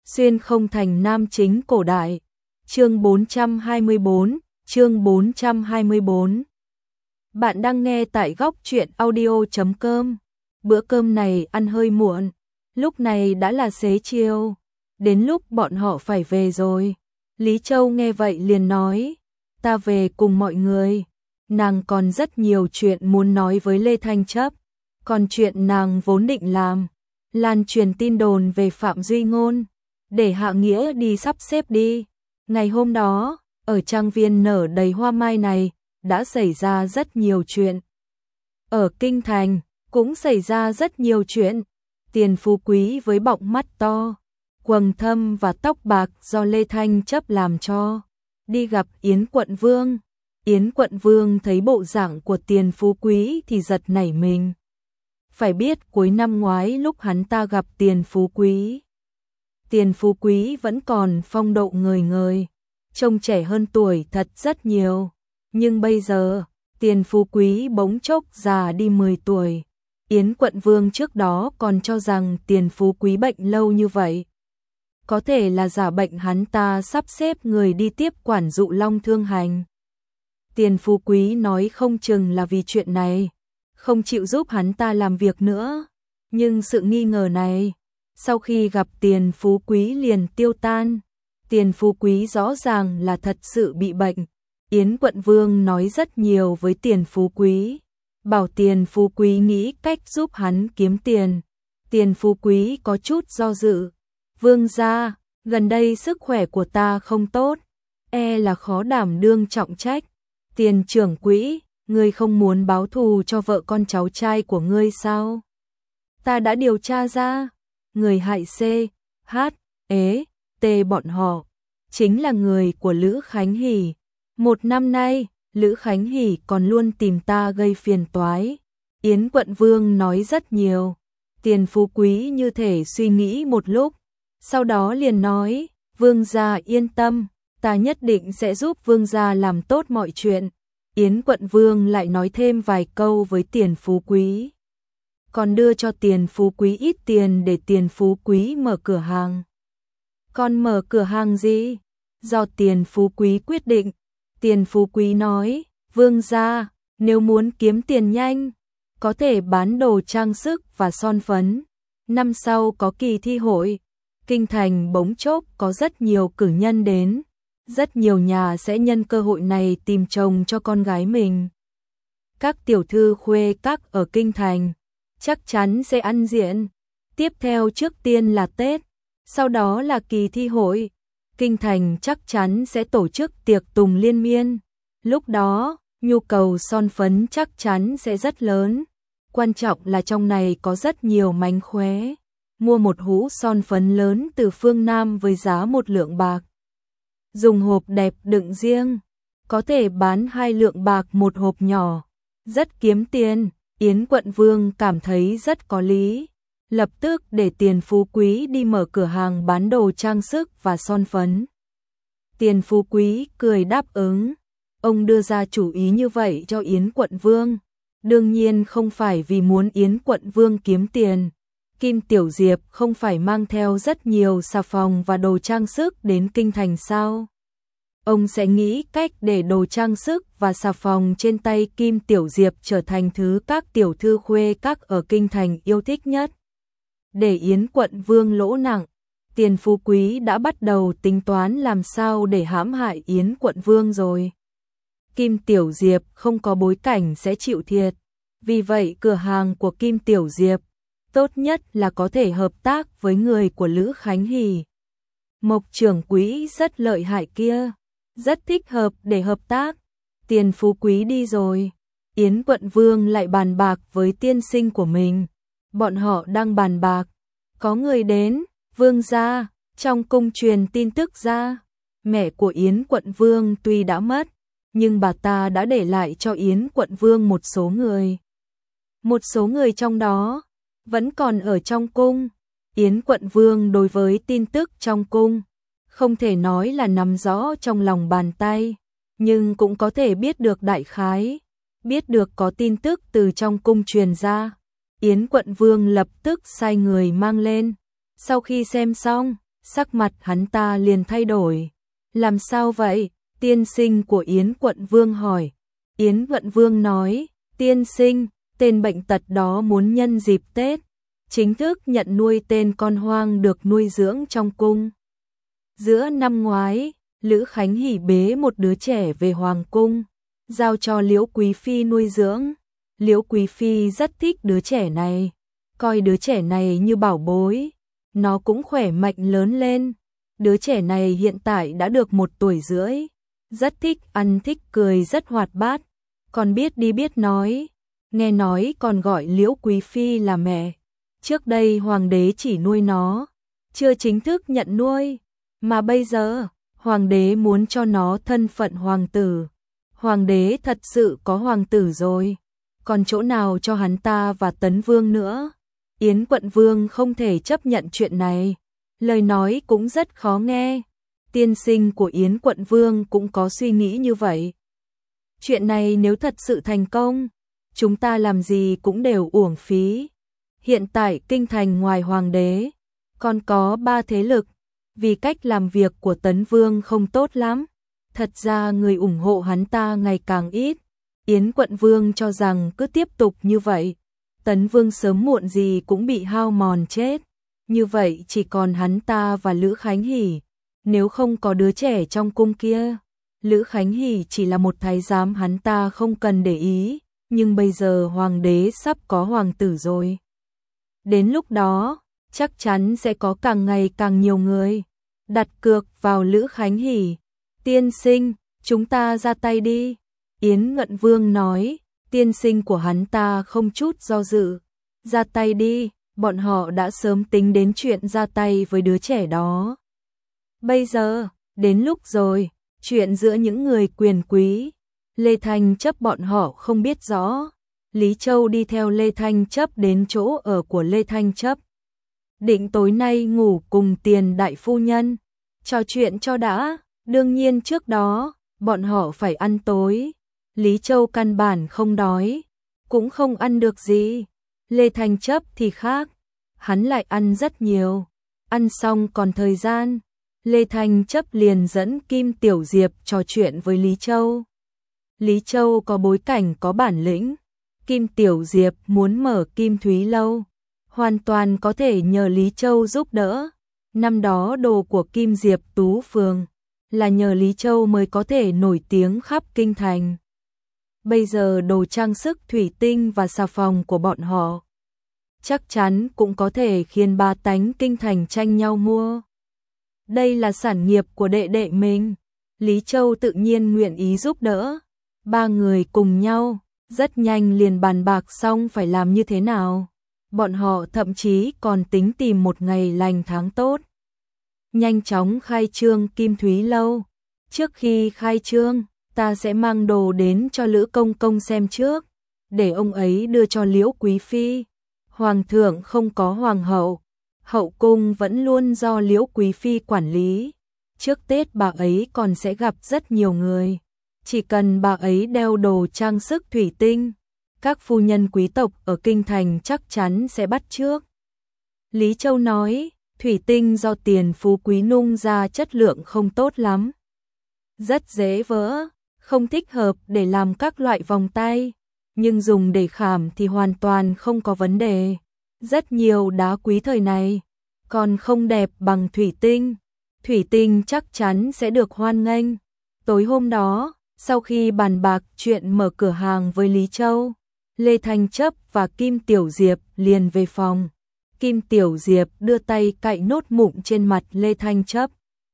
Xuyên không thành nam chính cổ đại. Chương 424. Bạn đang nghe tại góc truyện audio.com. Bữa cơm này ăn hơi muộn, lúc này đã là xế chiều, đến lúc bọn họ phải về rồi. Lý Châu nghe vậy liền nói, ta về cùng mọi người. Nàng còn rất nhiều chuyện muốn nói với Lê Thanh Chấp, còn chuyện nàng vốn định làm, lan truyền tin đồn về Phạm Duy Ngôn, để Hạ Nghĩa đi sắp xếp đi. Ngày hôm đó, ở trang viên nở đầy hoa mai này, đã xảy ra rất nhiều chuyện. Ở Kinh Thành, cũng xảy ra rất nhiều chuyện. Tiền Phú Quý với bọng mắt to, quầng thâm và tóc bạc do Lê Thanh Chấp làm cho, đi gặp Yến Quận Vương. Yến Quận Vương thấy bộ dạng của Tiền Phú Quý thì giật nảy mình. Phải biết cuối năm ngoái lúc hắn ta gặp Tiền Phú Quý vẫn còn phong độ ngời ngời, trông trẻ hơn tuổi thật rất nhiều. Nhưng bây giờ, Tiền Phú Quý bỗng chốc già đi 10 tuổi. Yến Quận Vương trước đó còn cho rằng Tiền Phú Quý bệnh lâu như vậy có thể là giả bệnh, hắn ta sắp xếp người đi tiếp quản Dụ Long Thương Hành. Tiền Phú Quý nói không chừng là vì chuyện này, không chịu giúp hắn ta làm việc nữa. Nhưng sự nghi ngờ này, sau khi gặp Tiền Phú Quý liền tiêu tan. Tiền Phú Quý rõ ràng là thật sự bị bệnh. Yến Quận Vương nói rất nhiều với Tiền Phú Quý, bảo Tiền Phú Quý nghĩ cách giúp hắn kiếm tiền. Tiền Phú Quý có chút do dự. Vương gia, gần đây sức khỏe của ta không tốt, là khó đảm đương trọng trách. Tiền trưởng quỹ, ngươi không muốn báo thù cho vợ con cháu trai của ngươi sao? Ta đã điều tra ra, người hại C, H, T bọn họ chính là người của Lữ Khánh Hỷ. Một năm nay, Lữ Khánh Hỷ còn luôn tìm ta gây phiền toái. Yến Quận Vương nói rất nhiều. Tiền Phú Quý như thể suy nghĩ một lúc, sau đó liền nói, Vương gia yên tâm, ta nhất định sẽ giúp Vương gia làm tốt mọi chuyện. Yến Quận Vương lại nói thêm vài câu với Tiền Phú Quý, còn đưa cho Tiền Phú Quý ít tiền để Tiền Phú Quý mở cửa hàng. Còn mở cửa hàng gì? Do Tiền Phú Quý quyết định. Tiền Phú Quý nói, Vương gia, nếu muốn kiếm tiền nhanh, có thể bán đồ trang sức và son phấn. Năm sau có kỳ thi hội, Kinh Thành bỗng chốc có rất nhiều cử nhân đến, rất nhiều nhà sẽ nhân cơ hội này tìm chồng cho con gái mình. Các tiểu thư khuê các ở Kinh Thành chắc chắn sẽ ăn diện. Tiếp theo trước tiên là Tết, sau đó là kỳ thi hội. Kinh Thành chắc chắn sẽ tổ chức tiệc tùng liên miên. Lúc đó, nhu cầu son phấn chắc chắn sẽ rất lớn. Quan trọng là trong này có rất nhiều mánh khóe. Mua một hũ son phấn lớn từ phương Nam với giá 1 lượng bạc. Dùng hộp đẹp đựng riêng, có thể bán 2 lượng bạc một hộp nhỏ. Rất kiếm tiền. Yến Quận Vương cảm thấy rất có lý, lập tức để Tiền Phú Quý đi mở cửa hàng bán đồ trang sức và son phấn. Tiền Phú Quý cười đáp ứng. Ông đưa ra chủ ý như vậy cho Yến Quận Vương, đương nhiên không phải vì muốn Yến Quận Vương kiếm tiền. Kim Tiểu Diệp không phải mang theo rất nhiều xà phòng và đồ trang sức đến Kinh Thành sao? Ông sẽ nghĩ cách để đồ trang sức và xà phòng trên tay Kim Tiểu Diệp trở thành thứ các tiểu thư khuê các ở Kinh Thành yêu thích nhất. Để Yến Quận Vương lỗ nặng, Tiền Phú Quý đã bắt đầu tính toán làm sao để hãm hại Yến Quận Vương rồi. Kim Tiểu Diệp không có bối cảnh sẽ chịu thiệt, vì vậy cửa hàng của Kim Tiểu Diệp tốt nhất là có thể hợp tác với người của Lữ Khánh Hỷ. Mộc trưởng quỹ rất lợi hại kia, rất thích hợp để hợp tác. Tiền Phú Quý đi rồi, Yến Quận Vương lại bàn bạc với tiên sinh của mình. Bọn họ đang bàn bạc, có người đến. Vương gia, trong cung truyền tin tức ra, mẹ của Yến Quận Vương tuy đã mất, nhưng bà ta đã để lại cho Yến Quận Vương một số người. Một số người trong đó vẫn còn ở trong cung. Yến Quận Vương đối với tin tức trong cung không thể nói là nắm rõ trong lòng bàn tay, nhưng cũng có thể biết được đại khái, biết được có tin tức từ trong cung truyền ra. Yến Quận Vương lập tức sai người mang lên. Sau khi xem xong, sắc mặt hắn ta liền thay đổi. Làm sao vậy? Tiên sinh của Yến quận vương hỏi. Yến quận vương nói, tiên sinh, tên bệnh tật đó muốn nhân dịp Tết, chính thức nhận nuôi tên con hoang được nuôi dưỡng trong cung. Giữa năm ngoái, Lữ Khánh Hỷ bế một đứa trẻ về hoàng cung, giao cho Liễu Quý Phi nuôi dưỡng. Liễu Quý Phi rất thích đứa trẻ này, coi đứa trẻ này như bảo bối, nó cũng khỏe mạnh lớn lên. Đứa trẻ này hiện tại đã được 1 tuổi rưỡi, rất thích ăn thích cười rất hoạt bát, còn biết đi biết nói, nghe nói còn gọi Liễu Quý Phi là mẹ. Trước đây hoàng đế chỉ nuôi nó, chưa chính thức nhận nuôi, mà bây giờ hoàng đế muốn cho nó thân phận hoàng tử. Hoàng đế thật sự có hoàng tử rồi, còn chỗ nào cho hắn ta và Tấn Vương nữa. Yến quận vương không thể chấp nhận chuyện này, lời nói cũng rất khó nghe. Tiên sinh của Yến quận vương cũng có suy nghĩ như vậy. Chuyện này nếu thật sự thành công, chúng ta làm gì cũng đều uổng phí. Hiện tại kinh thành ngoài hoàng đế, còn có 3 thế lực, vì cách làm việc của Tấn Vương không tốt lắm. Thật ra người ủng hộ hắn ta ngày càng ít. Yến quận vương cho rằng cứ tiếp tục như vậy, Tấn Vương sớm muộn gì cũng bị hao mòn chết. Như vậy chỉ còn hắn ta và Lữ Khánh Hỷ. Nếu không có đứa trẻ trong cung kia, Lữ Khánh Hỷ chỉ là một thái giám hắn ta không cần để ý. Nhưng bây giờ hoàng đế sắp có hoàng tử rồi. Đến lúc đó, chắc chắn sẽ có càng ngày càng nhiều người đặt cược vào Lữ Khánh Hỷ. Tiên sinh, chúng ta ra tay đi. Yến Ngận Vương nói, tiên sinh của hắn ta không chút do dự. Ra tay đi, bọn họ đã sớm tính đến chuyện ra tay với đứa trẻ đó. Bây giờ, đến lúc rồi, chuyện giữa những người quyền quý, Lê Thanh Chấp bọn họ không biết rõ. Lý Châu đi theo Lê Thanh Chấp đến chỗ ở của Lê Thanh Chấp. Định tối nay ngủ cùng Tiền đại phu nhân, trò chuyện cho đã. Đương nhiên trước đó, bọn họ phải ăn tối. Lý Châu căn bản không đói, cũng không ăn được gì. Lê Thanh Chấp thì khác, hắn lại ăn rất nhiều. Ăn xong còn thời gian, Lê Thanh Chấp liền dẫn Kim Tiểu Diệp trò chuyện với Lý Châu. Lý Châu có bối cảnh có bản lĩnh, Kim Tiểu Diệp muốn mở Kim Thúy Lâu, hoàn toàn có thể nhờ Lý Châu giúp đỡ. Năm đó đồ của Kim Diệp Tú Phường là nhờ Lý Châu mới có thể nổi tiếng khắp kinh thành. Bây giờ đồ trang sức thủy tinh và xà phòng của bọn họ chắc chắn cũng có thể khiến ba tánh kinh thành tranh nhau mua. Đây là sản nghiệp của đệ đệ mình, Lý Châu tự nhiên nguyện ý giúp đỡ. 3 người cùng nhau, rất nhanh liền bàn bạc xong phải làm như thế nào. Bọn họ thậm chí còn tính tìm một ngày lành tháng tốt, nhanh chóng khai trương Kim Thúy Lâu. Trước khi khai trương, ta sẽ mang đồ đến cho Lữ Công Công xem trước, để ông ấy đưa cho Liễu Quý Phi. Hoàng thượng không có hoàng hậu, hậu cung vẫn luôn do Liễu Quý Phi quản lý. Trước Tết bà ấy còn sẽ gặp rất nhiều người. Chỉ cần bà ấy đeo đồ trang sức thủy tinh, các phu nhân quý tộc ở kinh thành chắc chắn sẽ bắt chước. Lý Châu nói, thủy tinh do Tiền Phú Quý nung ra chất lượng không tốt lắm, rất dễ vỡ, không thích hợp để làm các loại vòng tay, nhưng dùng để khảm thì hoàn toàn không có vấn đề. Rất nhiều đá quý thời này còn không đẹp bằng thủy tinh. Thủy tinh chắc chắn sẽ được hoan nghênh. Tối hôm đó, sau khi bàn bạc chuyện mở cửa hàng với Lý Châu, Lê Thanh Chấp và Kim Tiểu Diệp liền về phòng. Kim Tiểu Diệp đưa tay cạy nốt mụn trên mặt Lê Thanh Chấp.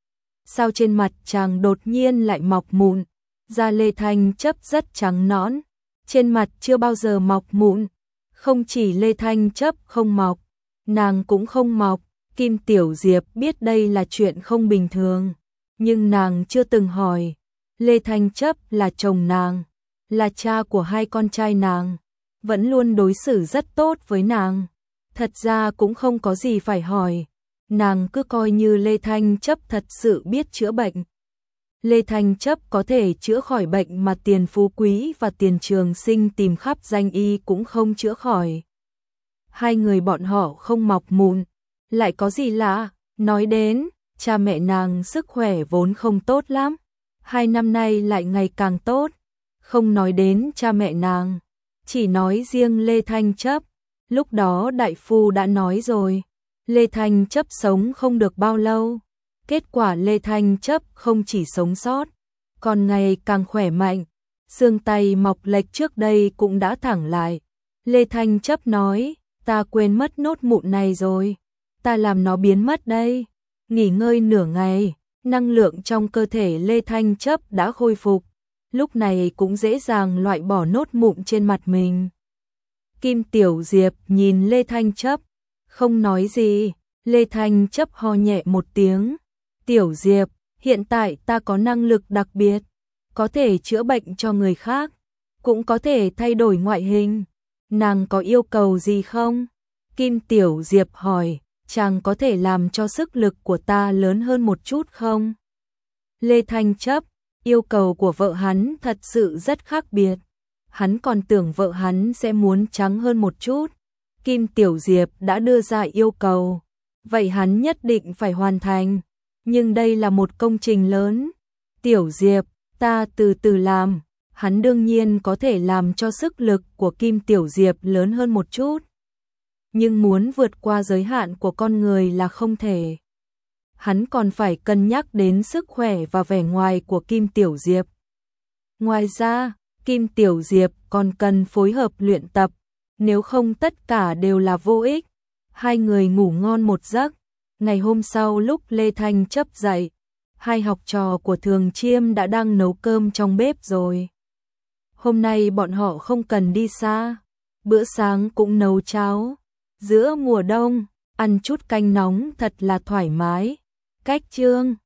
Sao trên mặt chàng đột nhiên lại mọc mụn? Da Lê Thanh Chấp rất trắng nõn, trên mặt chưa bao giờ mọc mụn. Không chỉ Lê Thanh Chấp không mọc, nàng cũng không mọc. Kim Tiểu Diệp biết đây là chuyện không bình thường, nhưng nàng chưa từng hỏi. Lê Thanh Chấp là chồng nàng, là cha của 2 con trai nàng, vẫn luôn đối xử rất tốt với nàng. Thật ra cũng không có gì phải hỏi, nàng cứ coi như Lê Thanh Chấp thật sự biết chữa bệnh. Lê Thanh Chấp có thể chữa khỏi bệnh mà Tiền Phú Quý và Tiền Trường Sinh tìm khắp danh y cũng không chữa khỏi. 2 người bọn họ không mọc mụn, lại có gì lạ? Nói đến, cha mẹ nàng sức khỏe vốn không tốt lắm, 2 năm nay lại ngày càng tốt, không nói đến cha mẹ nàng, chỉ nói riêng Lê Thanh Chấp, lúc đó đại phu đã nói rồi, Lê Thanh Chấp sống không được bao lâu, kết quả Lê Thanh Chấp không chỉ sống sót, còn ngày càng khỏe mạnh, xương tay mọc lệch trước đây cũng đã thẳng lại. Lê Thanh Chấp nói, ta quên mất nốt mụn này rồi, ta làm nó biến mất đây. Nghỉ ngơi nửa ngày, năng lượng trong cơ thể Lê Thanh Chấp đã khôi phục, lúc này cũng dễ dàng loại bỏ nốt mụn trên mặt mình. Kim Tiểu Diệp nhìn Lê Thanh Chấp, không nói gì, Lê Thanh Chấp ho nhẹ một tiếng. Tiểu Diệp, hiện tại ta có năng lực đặc biệt, có thể chữa bệnh cho người khác, cũng có thể thay đổi ngoại hình. Nàng có yêu cầu gì không? Kim Tiểu Diệp hỏi, chàng có thể làm cho sức lực của ta lớn hơn một chút không? Lê Thanh Chấp, yêu cầu của vợ hắn thật sự rất khác biệt. Hắn còn tưởng vợ hắn sẽ muốn trắng hơn một chút. Kim Tiểu Diệp đã đưa ra yêu cầu, vậy hắn nhất định phải hoàn thành. Nhưng đây là một công trình lớn. Tiểu Diệp, ta từ từ làm. Hắn đương nhiên có thể làm cho sức lực của Kim Tiểu Diệp lớn hơn một chút. Nhưng muốn vượt qua giới hạn của con người là không thể. Hắn còn phải cân nhắc đến sức khỏe và vẻ ngoài của Kim Tiểu Diệp. Ngoài ra, Kim Tiểu Diệp còn cần phối hợp luyện tập, nếu không tất cả đều là vô ích. Hai người ngủ ngon một giấc. Ngày hôm sau lúc Lê Thanh Chấp dậy, hai học trò của Thường Chiêm đã đang nấu cơm trong bếp rồi. Hôm nay bọn họ không cần đi xa, bữa sáng cũng nấu cháo. Giữa mùa đông, ăn chút canh nóng thật là thoải mái. Cách chương